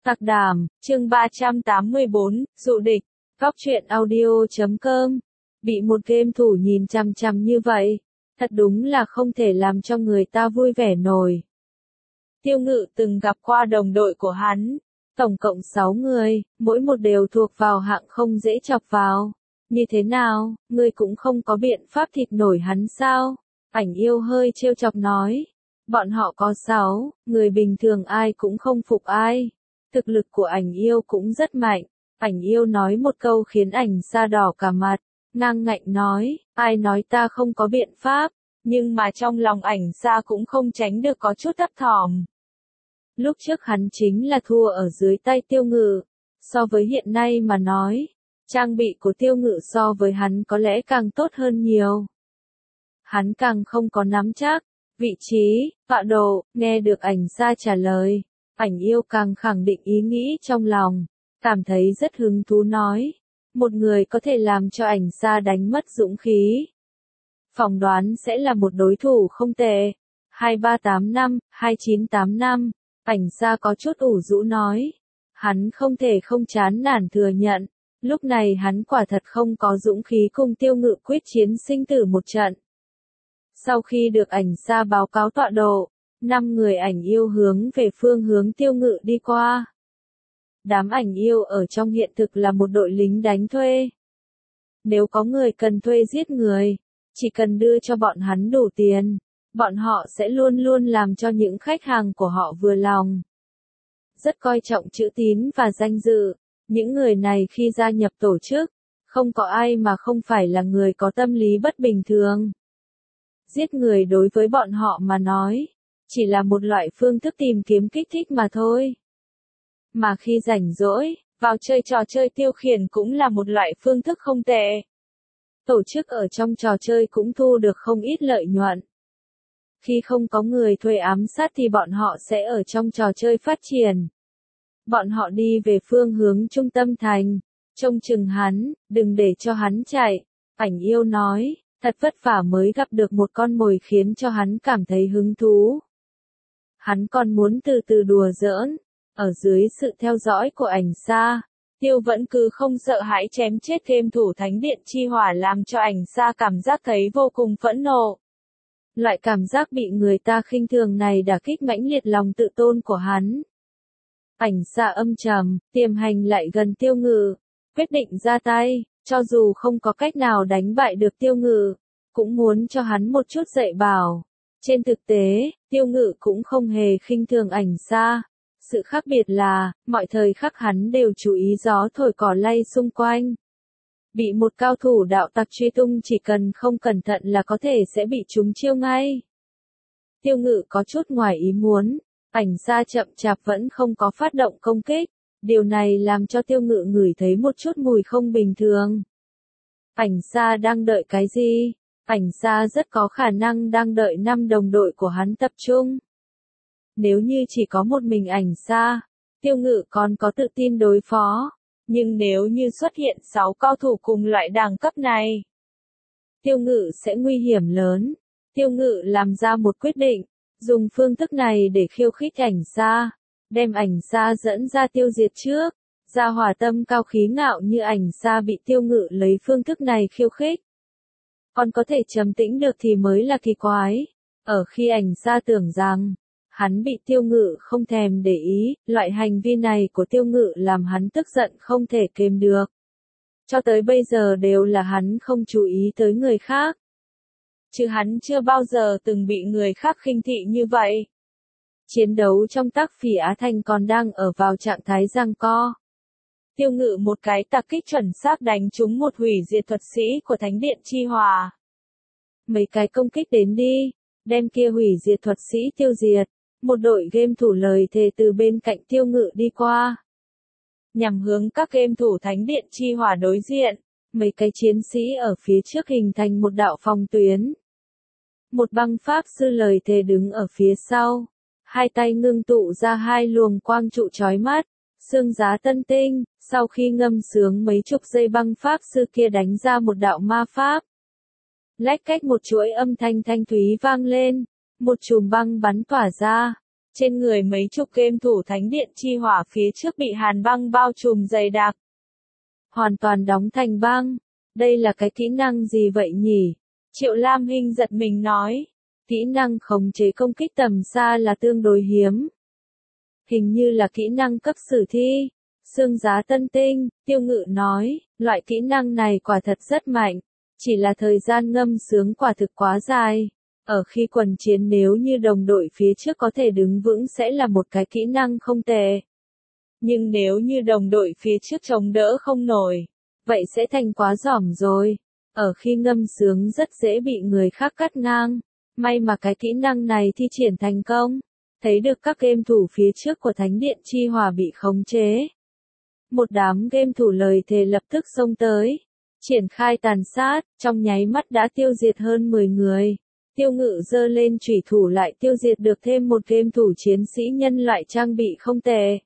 Tạc Đàm, chương 384, dụ địch. Góc truyện audio.com. Bị một game thủ nhìn chằm chằm như vậy, thật đúng là không thể làm cho người ta vui vẻ nổi. Tiêu Ngự từng gặp qua đồng đội của hắn, tổng cộng 6 người, mỗi một đều thuộc vào hạng không dễ chọc vào. Như thế nào, ngươi cũng không có biện pháp thịt nổi hắn sao? Ảnh Yêu hơi trêu chọc nói. Bọn họ có 6, người bình thường ai cũng không phục ai. Thực lực của Ảnh Yêu cũng rất mạnh. Ảnh Yêu nói một câu khiến Ảnh Sa đỏ cả mặt, ngang ngạnh nói, ai nói ta không có biện pháp, nhưng mà trong lòng Ảnh Sa cũng không tránh được có chút thấp thỏm. Lúc trước hắn chính là thua ở dưới tay Tiêu Ngự, so với hiện nay mà nói, trang bị của Tiêu Ngự so với hắn có lẽ càng tốt hơn nhiều. Hắn càng không có nắm chắc, vị trí, tọa độ, nghe được Ảnh Sa trả lời, Ảnh Yêu càng khẳng định ý nghĩ trong lòng, cảm thấy rất hứng thú nói, một người có thể làm cho Ảnh Sa đánh mất dũng khí. Phỏng đoán sẽ là một đối thủ không tệ. 2385, 2985, Ảnh Sa có chút ủ rũ nói. Hắn không thể không chán nản thừa nhận, lúc này hắn quả thật không có dũng khí cùng Tiêu Ngự quyết chiến sinh tử một trận. Sau khi được Ảnh Sa báo cáo tọa độ, 5 người Ảnh Yêu hướng về phương hướng Tiêu Ngự đi qua. Đám Ảnh Yêu ở trong hiện thực là một đội lính đánh thuê. Nếu có người cần thuê giết người, chỉ cần đưa cho bọn hắn đủ tiền, bọn họ sẽ luôn luôn làm cho những khách hàng của họ vừa lòng. Rất coi trọng chữ tín và danh dự, những người này khi gia nhập tổ chức, không có ai mà không phải là người có tâm lý bất bình thường. Giết người đối với bọn họ mà nói, chỉ là một loại phương thức tìm kiếm kích thích mà thôi. Mà khi rảnh rỗi, vào chơi trò chơi tiêu khiển cũng là một loại phương thức không tệ. Tổ chức ở trong trò chơi cũng thu được không ít lợi nhuận. Khi không có người thuê ám sát thì bọn họ sẽ ở trong trò chơi phát triển. Bọn họ đi về phương hướng trung tâm thành, trông chừng hắn, đừng để cho hắn chạy. Ảnh Yêu nói, thật vất vả mới gặp được một con mồi khiến cho hắn cảm thấy hứng thú. Hắn còn muốn từ từ đùa giỡn, ở dưới sự theo dõi của Ảnh Sa, Tiêu vẫn cứ không sợ hãi chém chết thêm thủ thánh điện chi hỏa làm cho Ảnh Sa cảm giác thấy vô cùng phẫn nộ. Loại cảm giác bị người ta khinh thường này đả kích mãnh liệt lòng tự tôn của hắn. Ảnh Sa âm trầm, tiềm hành lại gần Tiêu Ngự, quyết định ra tay, cho dù không có cách nào đánh bại được Tiêu Ngự, cũng muốn cho hắn một chút dạy bảo. Trên thực tế, Tiêu Ngự cũng không hề khinh thường Ảnh Sa. Sự khác biệt là, mọi thời khắc hắn đều chú ý gió thổi cỏ lay xung quanh. Bị một cao thủ đạo tặc truy tung chỉ cần không cẩn thận là có thể sẽ bị trúng chiêu ngay. Tiêu Ngự có chút ngoài ý muốn, Ảnh Sa chậm chạp vẫn không có phát động công kích, điều này làm cho Tiêu Ngự ngửi thấy một chút mùi không bình thường. Ảnh Sa đang đợi cái gì? Ảnh Sa rất có khả năng đang đợi 5 đồng đội của hắn tập trung. Nếu như chỉ có một mình Ảnh Sa, Tiêu Ngự còn có tự tin đối phó. Nhưng nếu như xuất hiện 6 cao thủ cùng loại đẳng cấp này, Tiêu Ngự sẽ nguy hiểm lớn. Tiêu Ngự làm ra một quyết định, dùng phương thức này để khiêu khích Ảnh Sa, đem Ảnh Sa dẫn ra tiêu diệt trước. Gia hỏa tâm cao khí ngạo như Ảnh Sa bị Tiêu Ngự lấy phương thức này khiêu khích. Còn có thể trầm tĩnh được thì mới là kỳ quái. Ở khi Ảnh Sa tưởng rằng hắn bị Tiêu Ngự không thèm để ý, loại hành vi này của Tiêu Ngự làm hắn tức giận không thể kềm được. Cho tới bây giờ đều là hắn không chú ý tới người khác. Chứ hắn chưa bao giờ từng bị người khác khinh thị như vậy. Chiến đấu trong Tắc Phỉ Á Thành còn đang ở vào trạng thái giằng co. Tiêu Ngự một cái tạc kích chuẩn xác đánh trúng một hủy diệt thuật sĩ của Thánh điện Chi Hỏa. Mấy cái công kích đến đi, đem kia hủy diệt thuật sĩ tiêu diệt. Một đội game thủ lời thề từ bên cạnh Tiêu Ngự đi qua. Nhằm hướng các game thủ Thánh điện Chi Hỏa đối diện, mấy cái chiến sĩ ở phía trước hình thành một đạo phòng tuyến. Một băng pháp sư lời thề đứng ở phía sau, hai tay ngưng tụ ra hai luồng quang trụ chói mắt, xương giá tân tinh, sau khi ngâm sướng mấy chục giây băng pháp sư kia đánh ra một đạo ma pháp. Lách cách một chuỗi âm thanh thanh thúy vang lên, một chùm băng bắn tỏa ra. Trên người mấy chục game thủ thánh điện chi hỏa phía trước bị hàn băng bao trùm dày đặc. Hoàn toàn đóng thành băng. Đây là cái kỹ năng gì vậy nhỉ? Triệu Lam Hinh giật mình nói. Kỹ năng khống chế công kích tầm xa là tương đối hiếm. Hình như là kỹ năng cấp sử thi. Xương giá tân tinh, Tiêu Ngự nói, loại kỹ năng này quả thật rất mạnh. Chỉ là thời gian ngâm sướng quả thực quá dài. Ở khi quần chiến nếu như đồng đội phía trước có thể đứng vững sẽ là một cái kỹ năng không tệ. Nhưng nếu như đồng đội phía trước chống đỡ không nổi, vậy sẽ thành quá giỏm rồi. Ở khi ngâm sướng rất dễ bị người khác cắt ngang. May mà cái kỹ năng này thi triển thành công. Thấy được các game thủ phía trước của Thánh Điện Chi Hỏa bị khống chế. Một đám game thủ lời thề lập tức xông tới. Triển khai tàn sát, trong nháy mắt đã tiêu diệt hơn 10 người. Tiêu Ngự giơ lên chủy thủ lại tiêu diệt được thêm một game thủ chiến sĩ nhân loại trang bị không tệ.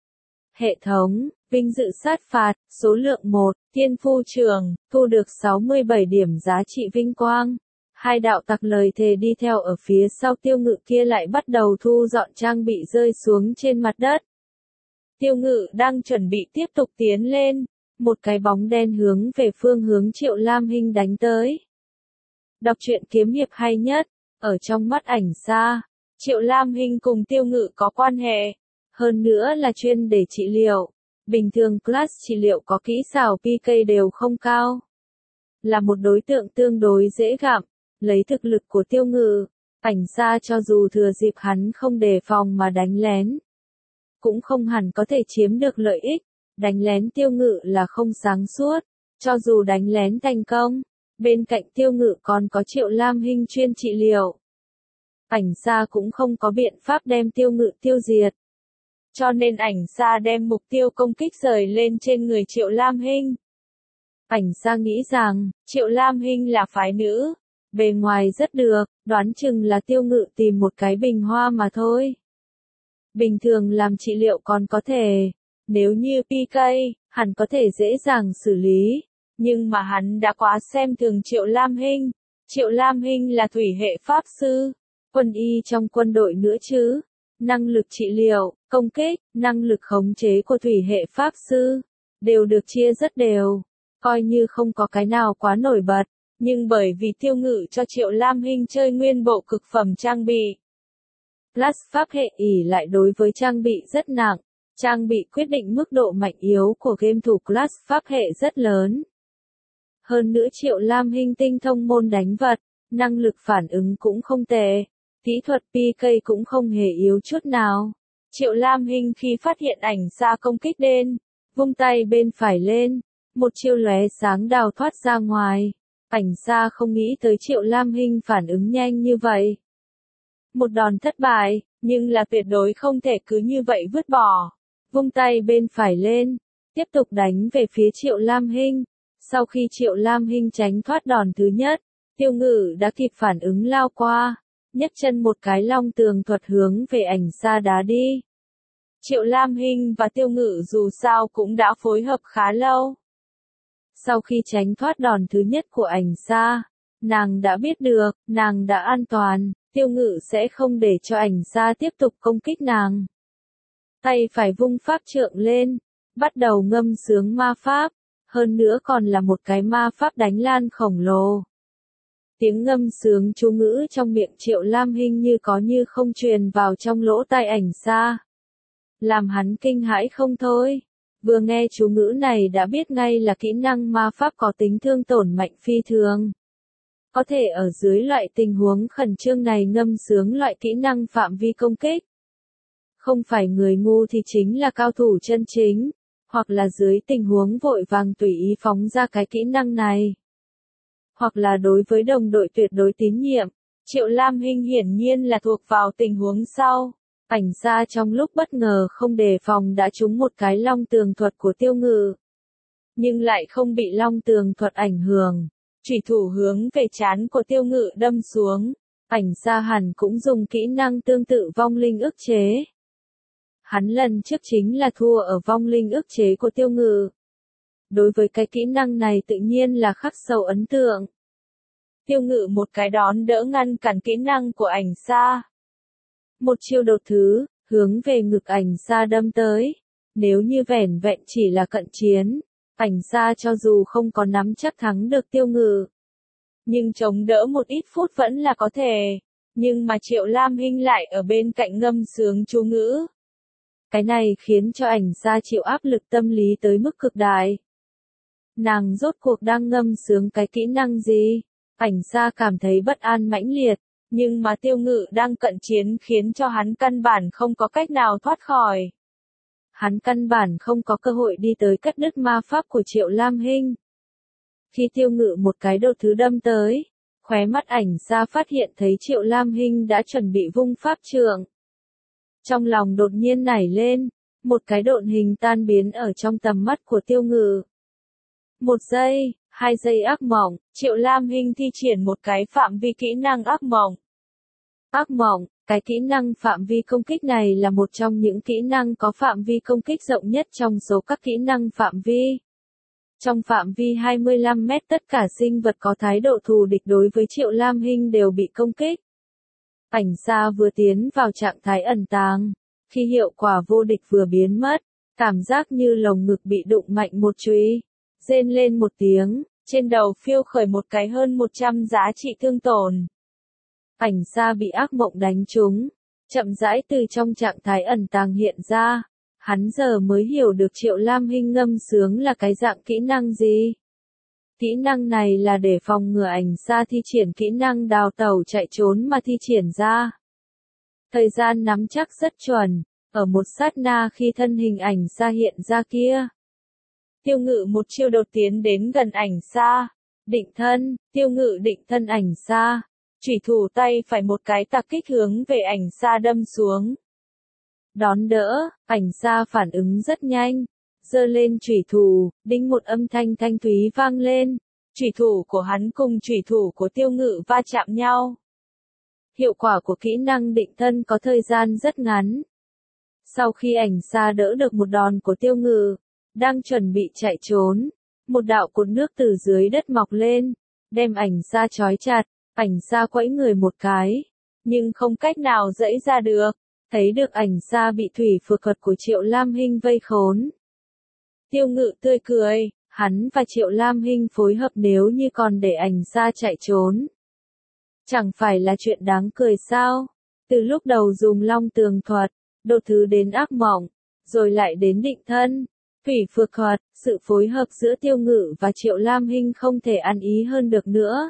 Hệ thống, vinh dự sát phạt, số lượng 1, Tiên Phu Trường, thu được 67 điểm giá trị vinh quang. Hai đạo tặc lời thề đi theo ở phía sau Tiêu Ngự kia lại bắt đầu thu dọn trang bị rơi xuống trên mặt đất. Tiêu Ngự đang chuẩn bị tiếp tục tiến lên, một cái bóng đen hướng về phương hướng Triệu Lam Hinh đánh tới. Đọc truyện kiếm hiệp hay nhất, ở trong mắt ảnh xa, Triệu Lam Hinh cùng Tiêu Ngự có quan hệ, hơn nữa là chuyên để trị liệu. Bình thường class trị liệu có kỹ xảo PK đều không cao. Là một đối tượng tương đối dễ gặm, lấy thực lực của Tiêu Ngự, ảnh xa cho dù thừa dịp hắn không đề phòng mà đánh lén. Cũng không hẳn có thể chiếm được lợi ích, đánh lén Tiêu Ngự là không sáng suốt, cho dù đánh lén thành công. Bên cạnh Tiêu Ngự còn có Triệu Lam Hinh chuyên trị liệu. Ảnh xa cũng không có biện pháp đem Tiêu Ngự tiêu diệt. Cho nên ảnh xa đem mục tiêu công kích rời lên trên người Triệu Lam Hinh. Ảnh xa nghĩ rằng, Triệu Lam Hinh là phái nữ. Bề ngoài rất được, đoán chừng là Tiêu Ngự tìm một cái bình hoa mà thôi. Bình thường làm trị liệu còn có thể. Nếu như PK, hẳn có thể dễ dàng xử lý. Nhưng mà hắn đã quá xem thường Triệu Lam Hinh. Triệu Lam Hinh là thủy hệ pháp sư, quân y trong quân đội nữa chứ. Năng lực trị liệu, công kích, năng lực khống chế của thủy hệ pháp sư đều được chia rất đều, coi như không có cái nào quá nổi bật, nhưng bởi vì Tiêu Ngự cho Triệu Lam Hinh chơi nguyên bộ cực phẩm trang bị. Plus pháp hệ ỷ lại đối với trang bị rất nặng, trang bị quyết định mức độ mạnh yếu của game thủ class pháp hệ rất lớn. Hơn nữa Triệu Lam Hinh tinh thông môn đánh vật, năng lực phản ứng cũng không tệ, kỹ thuật PK cũng không hề yếu chút nào. Triệu Lam Hinh khi phát hiện ảnh xa công kích đến, vung tay bên phải lên, một chiêu lóe sáng đào thoát ra ngoài. Ảnh xa không nghĩ tới Triệu Lam Hinh phản ứng nhanh như vậy. Một đòn thất bại, nhưng là tuyệt đối không thể cứ như vậy vứt bỏ. Vung tay bên phải lên, tiếp tục đánh về phía Triệu Lam Hinh. Sau khi Triệu Lam Hinh tránh thoát đòn thứ nhất, Tiêu Ngự đã kịp phản ứng lao qua, nhấc chân một cái long tường thuật hướng về ảnh xa đá đi. Triệu Lam Hinh và Tiêu Ngự dù sao cũng đã phối hợp khá lâu. Sau khi tránh thoát đòn thứ nhất của ảnh xa, nàng đã biết được, nàng đã an toàn, Tiêu Ngự sẽ không để cho ảnh xa tiếp tục công kích nàng. Tay phải vung pháp trượng lên, bắt đầu ngâm sướng ma pháp, hơn nữa còn là một cái ma pháp đánh lan khổng lồ. Tiếng ngâm sướng chú ngữ trong miệng Triệu Lam Hinh như có như không truyền vào trong lỗ tai ảnh xa. Làm hắn kinh hãi không thôi. Vừa nghe chú ngữ này đã biết ngay là kỹ năng ma pháp có tính thương tổn mạnh phi thường. Có thể ở dưới loại tình huống khẩn trương này ngâm sướng loại kỹ năng phạm vi công kích. Không phải người ngu thì chính là cao thủ chân chính, hoặc là dưới tình huống vội vàng tùy ý phóng ra cái kỹ năng này. Hoặc là đối với đồng đội tuyệt đối tín nhiệm, Triệu Lam Hinh hiển nhiên là thuộc vào tình huống sau. Ảnh xa trong lúc bất ngờ không đề phòng đã trúng một cái long tường thuật của Tiêu Ngự. Nhưng lại không bị long tường thuật ảnh hưởng. Chủy thủ hướng về trán của Tiêu Ngự đâm xuống. Ảnh xa hẳn cũng dùng kỹ năng tương tự vong linh ức chế. Hắn lần trước chính là thua ở vong linh ức chế của Tiêu Ngự. Đối với cái kỹ năng này tự nhiên là khắc sâu ấn tượng. Tiêu Ngự một cái đón đỡ ngăn cản kỹ năng của ảnh xa. Một chiêu đột thứ, hướng về ngực ảnh xa đâm tới. Nếu như vẻn vẹn chỉ là cận chiến, ảnh xa cho dù không có nắm chắc thắng được Tiêu Ngự, nhưng chống đỡ một ít phút vẫn là có thể. Nhưng mà Triệu Lam Hinh lại ở bên cạnh ngâm sướng chú ngữ. Cái này khiến cho ảnh xa chịu áp lực tâm lý tới mức cực đại. Nàng rốt cuộc đang ngâm sướng cái kỹ năng gì? Ảnh xa cảm thấy bất an mãnh liệt, nhưng mà Tiêu Ngự đang cận chiến khiến cho hắn căn bản không có cách nào thoát khỏi. Hắn căn bản không có cơ hội đi tới cắt đứt ma pháp của Triệu Lam Hinh. Khi Tiêu Ngự một cái đột thứ đâm tới, khóe mắt ảnh xa phát hiện thấy Triệu Lam Hinh đã chuẩn bị vung pháp trượng. Trong lòng đột nhiên nảy lên, một cái độn hình tan biến ở trong tầm mắt của Tiêu Ngự. 1 giây, 2 giây ác mộng, Triệu Lam Hinh thi triển một cái phạm vi kỹ năng ác mộng. Ác mộng, cái kỹ năng phạm vi công kích này là một trong những kỹ năng có phạm vi công kích rộng nhất trong số các kỹ năng phạm vi. Trong phạm vi 25 mét tất cả sinh vật có thái độ thù địch đối với Triệu Lam Hinh đều bị công kích. Ảnh xa vừa tiến vào trạng thái ẩn tàng, khi hiệu quả vô địch vừa biến mất, cảm giác như lồng ngực bị đụng mạnh một chùy, rên lên một tiếng, trên đầu phiêu khởi một cái hơn 100 giá trị thương tổn. Ảnh xa bị ác mộng đánh trúng, chậm rãi từ trong trạng thái ẩn tàng hiện ra, hắn giờ mới hiểu được Triệu Lam Hinh ngâm sướng là cái dạng kỹ năng gì. Kỹ năng này là để phòng ngừa ảnh xa thi triển kỹ năng đào tẩu chạy trốn mà thi triển ra. Thời gian nắm chắc rất chuẩn, ở một sát na khi thân hình ảnh xa hiện ra kia. Tiêu Ngự một chiêu đột tiến đến gần ảnh xa, định thân, Tiêu Ngự định thân ảnh xa, chủy thủ tay phải một cái tạc kích hướng về ảnh xa đâm xuống. Đón đỡ, ảnh xa phản ứng rất nhanh, giơ lên chủy thủ, đinh một âm thanh thanh thúy vang lên, chủy thủ của hắn cùng chủy thủ của Tiêu Ngự va chạm nhau. Hiệu quả của kỹ năng định thân có thời gian rất ngắn. Sau khi ảnh xa đỡ được một đòn của Tiêu Ngự, đang chuẩn bị chạy trốn, một đạo cột nước từ dưới đất mọc lên, đem ảnh xa trói chặt, ảnh xa quẫy người một cái, nhưng không cách nào giãy ra được, thấy được ảnh xa bị thủy phược thuật của Triệu Lam Hinh vây khốn. Tiêu Ngự tươi cười, hắn và Triệu Lam Hinh phối hợp nếu như còn để ảnh xa chạy trốn. Chẳng phải là chuyện đáng cười sao? Từ lúc đầu dùng long tường thuật, đột thứ đến ác mộng, rồi lại đến định thân, thủy phược thuật, sự phối hợp giữa Tiêu Ngự và Triệu Lam Hinh không thể ăn ý hơn được nữa.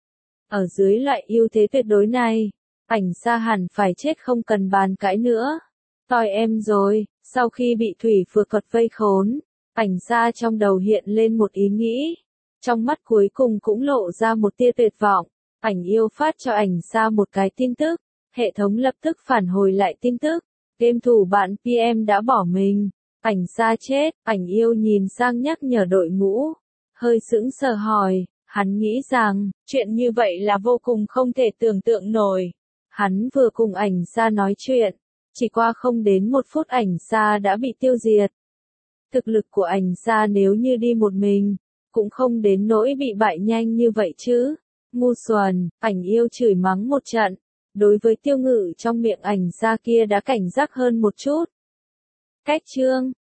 Ở dưới loại ưu thế tuyệt đối này, ảnh xa hẳn phải chết không cần bàn cãi nữa. Toi em rồi, sau khi bị thủy phược thuật vây khốn, ảnh xa trong đầu hiện lên một ý nghĩ. Trong mắt cuối cùng cũng lộ ra một tia tuyệt vọng. Ảnh yêu phát cho ảnh xa một cái tin tức. Hệ thống lập tức phản hồi lại tin tức. Game thủ bạn PM đã bỏ mình. Ảnh xa chết. Ảnh yêu nhìn sang nhắc nhở đội ngũ. Hơi sững sờ hỏi. Hắn nghĩ rằng, chuyện như vậy là vô cùng không thể tưởng tượng nổi. Hắn vừa cùng ảnh xa nói chuyện. Chỉ qua không đến 1 phút ảnh xa đã bị tiêu diệt. Thực lực của ảnh xa nếu như đi một mình, cũng không đến nỗi bị bại nhanh như vậy chứ. Ngu xuẩn, ảnh yêu chửi mắng một trận. Đối với Tiêu Ngự trong miệng ảnh xa kia đã cảnh giác hơn một chút. Cách chương